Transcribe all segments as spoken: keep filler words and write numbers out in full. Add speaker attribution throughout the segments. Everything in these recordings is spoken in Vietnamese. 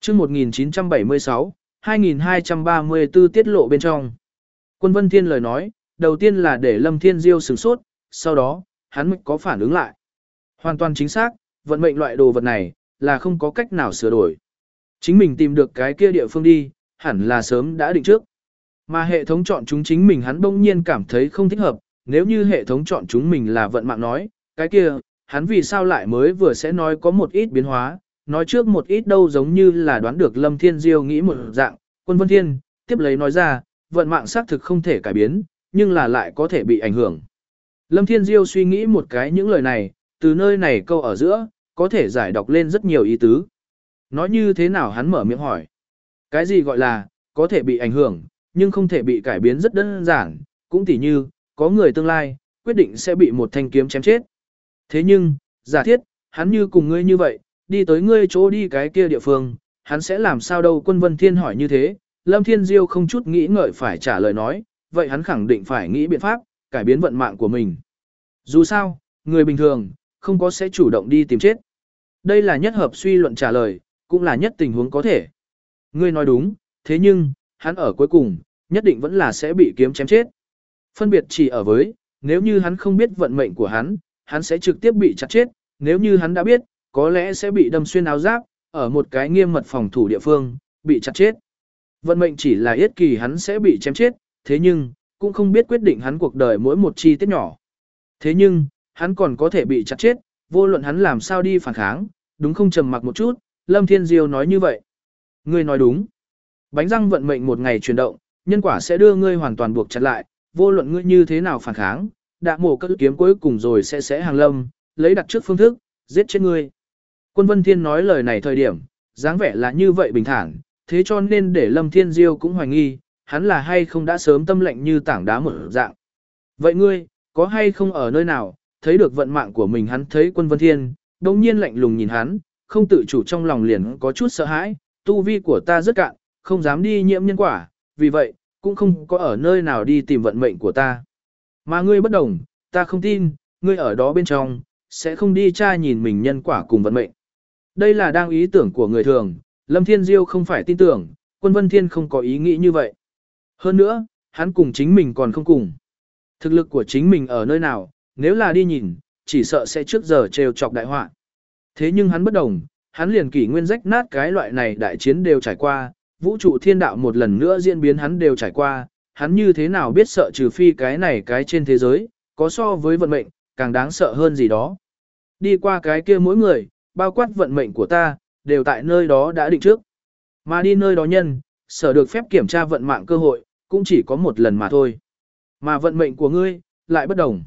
Speaker 1: chương một nghìn chín trăm bảy mươi sáu, hai nghìn hai trăm ba mươi tư tiết lộ bên trong. Quân Vân Thiên lời nói, đầu tiên là để Lâm Thiên Diêu sửng sốt, sau đó, hắn mới có phản ứng lại. Hoàn toàn chính xác, vận mệnh loại đồ vật này, là không có cách nào sửa đổi. Chính mình tìm được cái kia địa phương đi, hẳn là sớm đã định trước. Mà hệ thống chọn chúng chính mình hắn bỗng nhiên cảm thấy không thích hợp, nếu như hệ thống chọn chúng mình là vận mạng nói, cái kia, hắn vì sao lại mới vừa sẽ nói có một ít biến hóa, nói trước một ít đâu giống như là đoán được Lâm Thiên Diêu nghĩ một dạng, Quân Vân Thiên, tiếp lấy nói ra, vận mạng xác thực không thể cải biến, nhưng là lại có thể bị ảnh hưởng. Lâm Thiên Diêu suy nghĩ một cái những lời này, từ nơi này câu ở giữa, có thể giải đọc lên rất nhiều ý tứ. Nói như thế nào hắn mở miệng hỏi. Cái gì gọi là, có thể bị ảnh hưởng, nhưng không thể bị cải biến rất đơn giản, cũng tỉ như, có người tương lai, quyết định sẽ bị một thanh kiếm chém chết. Thế nhưng, giả thiết, hắn như cùng ngươi như vậy, đi tới ngươi chỗ đi cái kia địa phương, hắn sẽ làm sao đâu? Quân Vân Thiên hỏi như thế, Lâm Thiên Diêu không chút nghĩ ngợi phải trả lời nói, vậy hắn khẳng định phải nghĩ biện pháp, cải biến vận mạng của mình. Dù sao, người bình thường, không có sẽ chủ động đi tìm chết. Đây là nhất hợp suy luận trả lời, cũng là nhất tình huống có thể. Ngươi nói đúng, thế nhưng, hắn ở cuối cùng, nhất định vẫn là sẽ bị kiếm chém chết. Phân biệt chỉ ở với, nếu như hắn không biết vận mệnh của hắn, hắn sẽ trực tiếp bị chặt chết, nếu như hắn đã biết, có lẽ sẽ bị đâm xuyên áo giáp, ở một cái nghiêm mật phòng thủ địa phương, bị chặt chết. Vận mệnh chỉ là yết kỳ hắn sẽ bị chém chết, thế nhưng, cũng không biết quyết định hắn cuộc đời mỗi một chi tiết nhỏ. Thế nhưng, hắn còn có thể bị chặt chết, vô luận hắn làm sao đi phản kháng, đúng không? Trầm mặc một chút, Lâm Thiên Diêu nói như vậy. Ngươi nói đúng. Bánh răng vận mệnh một ngày chuyển động, nhân quả sẽ đưa ngươi hoàn toàn buộc chặt lại, vô luận ngươi như thế nào phản kháng, đạ mổ cất kiếm cuối cùng rồi sẽ sẽ hàng lâm, lấy đặt trước phương thức, giết chết ngươi. Quân Vân Thiên nói lời này thời điểm, dáng vẻ là như vậy bình thản, thế cho nên để Lâm Thiên Diêu cũng hoài nghi, hắn là hay không đã sớm tâm lệnh như tảng đá một dạng. Vậy ngươi, có hay không ở nơi nào, thấy được vận mạng của mình? Hắn thấy Quân Vân Thiên, đồng nhiên lạnh lùng nhìn hắn, không tự chủ trong lòng liền có chút sợ hãi, tu vi của ta rất cạn, không dám đi nhiễm nhân quả, vì vậy, cũng không có ở nơi nào đi tìm vận mệnh của ta. Mà ngươi bất đồng, ta không tin, ngươi ở đó bên trong, sẽ không đi tra nhìn mình nhân quả cùng vận mệnh. Đây là đang ý tưởng của người thường, Lâm Thiên Diêu không phải tin tưởng, Quân Vân Thiên không có ý nghĩ như vậy. Hơn nữa, hắn cùng chính mình còn không cùng. Thực lực của chính mình ở nơi nào, nếu là đi nhìn, chỉ sợ sẽ trước giờ trêu chọc đại họa. Thế nhưng hắn bất đồng, hắn liền kỷ nguyên rách nát cái loại này đại chiến đều trải qua, vũ trụ thiên đạo một lần nữa diễn biến hắn đều trải qua, hắn như thế nào biết sợ trừ phi cái này cái trên thế giới, có so với vận mệnh, càng đáng sợ hơn gì đó. Đi qua cái kia mỗi người, bao quát vận mệnh của ta, đều tại nơi đó đã định trước. Mà đi nơi đó nhân, sở được phép kiểm tra vận mạng cơ hội, cũng chỉ có một lần mà thôi. Mà vận mệnh của ngươi, lại bất đồng.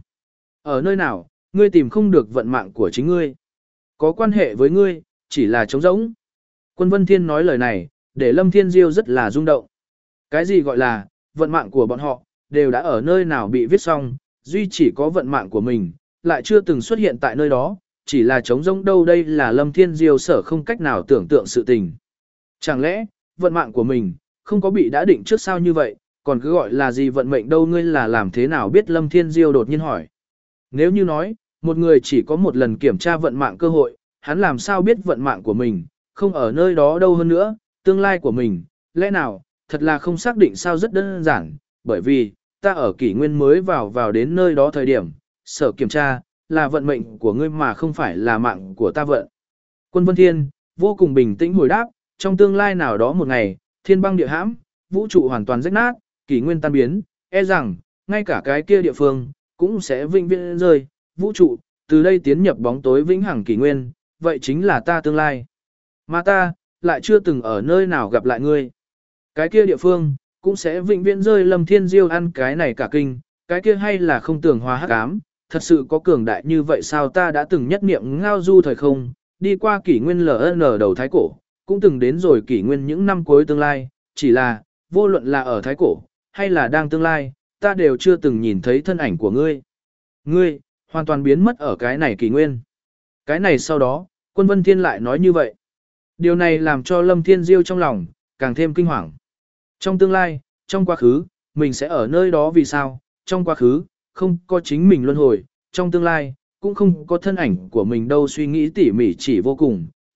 Speaker 1: Ở nơi nào, ngươi tìm không được vận mạng của chính ngươi. Có quan hệ với ngươi, chỉ là trống rỗng. Quân Vân Thiên nói lời này, để Lâm Thiên Diêu rất là rung động. Cái gì gọi là, vận mạng của bọn họ, đều đã ở nơi nào bị viết xong, duy chỉ có vận mạng của mình, lại chưa từng xuất hiện tại nơi đó, chỉ là trống rỗng đâu? Đây là Lâm Thiên Diêu sở không cách nào tưởng tượng sự tình. Chẳng lẽ, vận mạng của mình, không có bị đã định trước sao như vậy, còn cứ gọi là gì vận mệnh đâu? Ngươi là làm thế nào biết? Lâm Thiên Diêu đột nhiên hỏi. Nếu như nói, một người chỉ có một lần kiểm tra vận mạng cơ hội, hắn làm sao biết vận mạng của mình, không ở nơi đó đâu? Hơn nữa, tương lai của mình, lẽ nào, thật là không xác định sao? Rất đơn giản, bởi vì, ta ở kỷ nguyên mới vào vào đến nơi đó thời điểm, sở kiểm tra, là vận mệnh của ngươi mà không phải là mạng của ta vận. Quân Vân Thiên, vô cùng bình tĩnh hồi đáp, trong tương lai nào đó một ngày, thiên băng địa hãm, vũ trụ hoàn toàn rách nát, kỷ nguyên tan biến, e rằng, ngay cả cái kia địa phương, cũng sẽ vĩnh viễn rơi, vũ trụ, từ đây tiến nhập bóng tối vĩnh hằng kỷ nguyên, vậy chính là ta tương lai. Mà ta, lại chưa từng ở nơi nào gặp lại ngươi. Cái kia địa phương, cũng sẽ vĩnh viễn rơi. Lâm Thiên Diêu ăn cái này cả kinh, cái kia hay là không tưởng hòa hắc ám, thật sự có cường đại như vậy sao? Ta đã từng nhất niệm ngao du thời không, đi qua kỷ nguyên lờ en đầu thái cổ, cũng từng đến rồi kỷ nguyên những năm cuối tương lai, chỉ là, vô luận là ở thái cổ, hay là đang tương lai, ta đều chưa từng nhìn thấy thân ảnh của ngươi. Ngươi, hoàn toàn biến mất ở cái này kỷ nguyên. Cái này sau đó, Quân Vân Thiên lại nói như vậy. Điều này làm cho Lâm Thiên Diêu trong lòng, càng thêm kinh hoàng. Trong tương lai, trong quá khứ, mình sẽ ở nơi đó vì sao? Trong quá khứ, không có chính mình luân hồi, trong tương lai, cũng không có thân ảnh của mình đâu. Suy nghĩ tỉ mỉ chỉ vô cùng,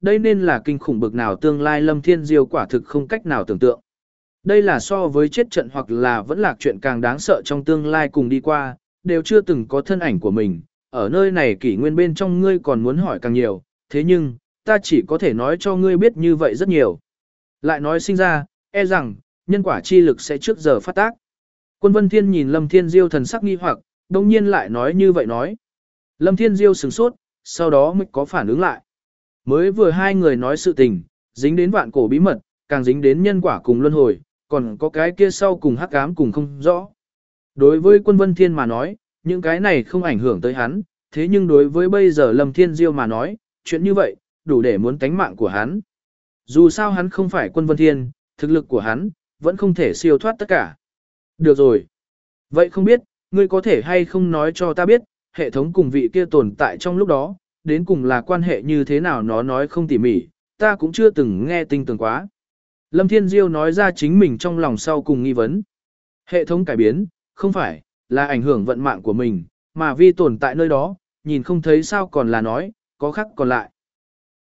Speaker 1: đây nên là kinh khủng bực nào tương lai Lâm Thiên Diêu quả thực không cách nào tưởng tượng. Đây là so với chết trận hoặc là vẫn lạc chuyện càng đáng sợ trong tương lai cùng đi qua, đều chưa từng có thân ảnh của mình. Ở nơi này kỷ nguyên bên trong ngươi còn muốn hỏi càng nhiều, thế nhưng, ta chỉ có thể nói cho ngươi biết như vậy rất nhiều. Lại nói sinh ra, e rằng, nhân quả chi lực sẽ trước giờ phát tác. Quân Vân Thiên nhìn Lâm Thiên Diêu thần sắc nghi hoặc, đồng nhiên lại nói như vậy nói. Lâm Thiên Diêu sửng sốt, sau đó mới có phản ứng lại. Mới vừa hai người nói sự tình, dính đến vạn cổ bí mật, càng dính đến nhân quả cùng luân hồi, còn có cái kia sau cùng hắc ám cùng không rõ. Đối với Quân Vân Thiên mà nói, những cái này không ảnh hưởng tới hắn, thế nhưng đối với bây giờ Lâm Thiên Diêu mà nói, chuyện như vậy, đủ để muốn tánh mạng của hắn. Dù sao hắn không phải Quân Vân Thiên, thực lực của hắn, vẫn không thể siêu thoát tất cả. Được rồi. Vậy không biết, ngươi có thể hay không nói cho ta biết, hệ thống cùng vị kia tồn tại trong lúc đó, đến cùng là quan hệ như thế nào nó nói không tỉ mỉ, ta cũng chưa từng nghe tinh tường quá. Lâm Thiên Diêu nói ra chính mình trong lòng sau cùng nghi vấn. Hệ thống cải biến, không phải, là ảnh hưởng vận mạng của mình, mà vì tồn tại nơi đó, nhìn không thấy sao còn là nói, có khác còn lại.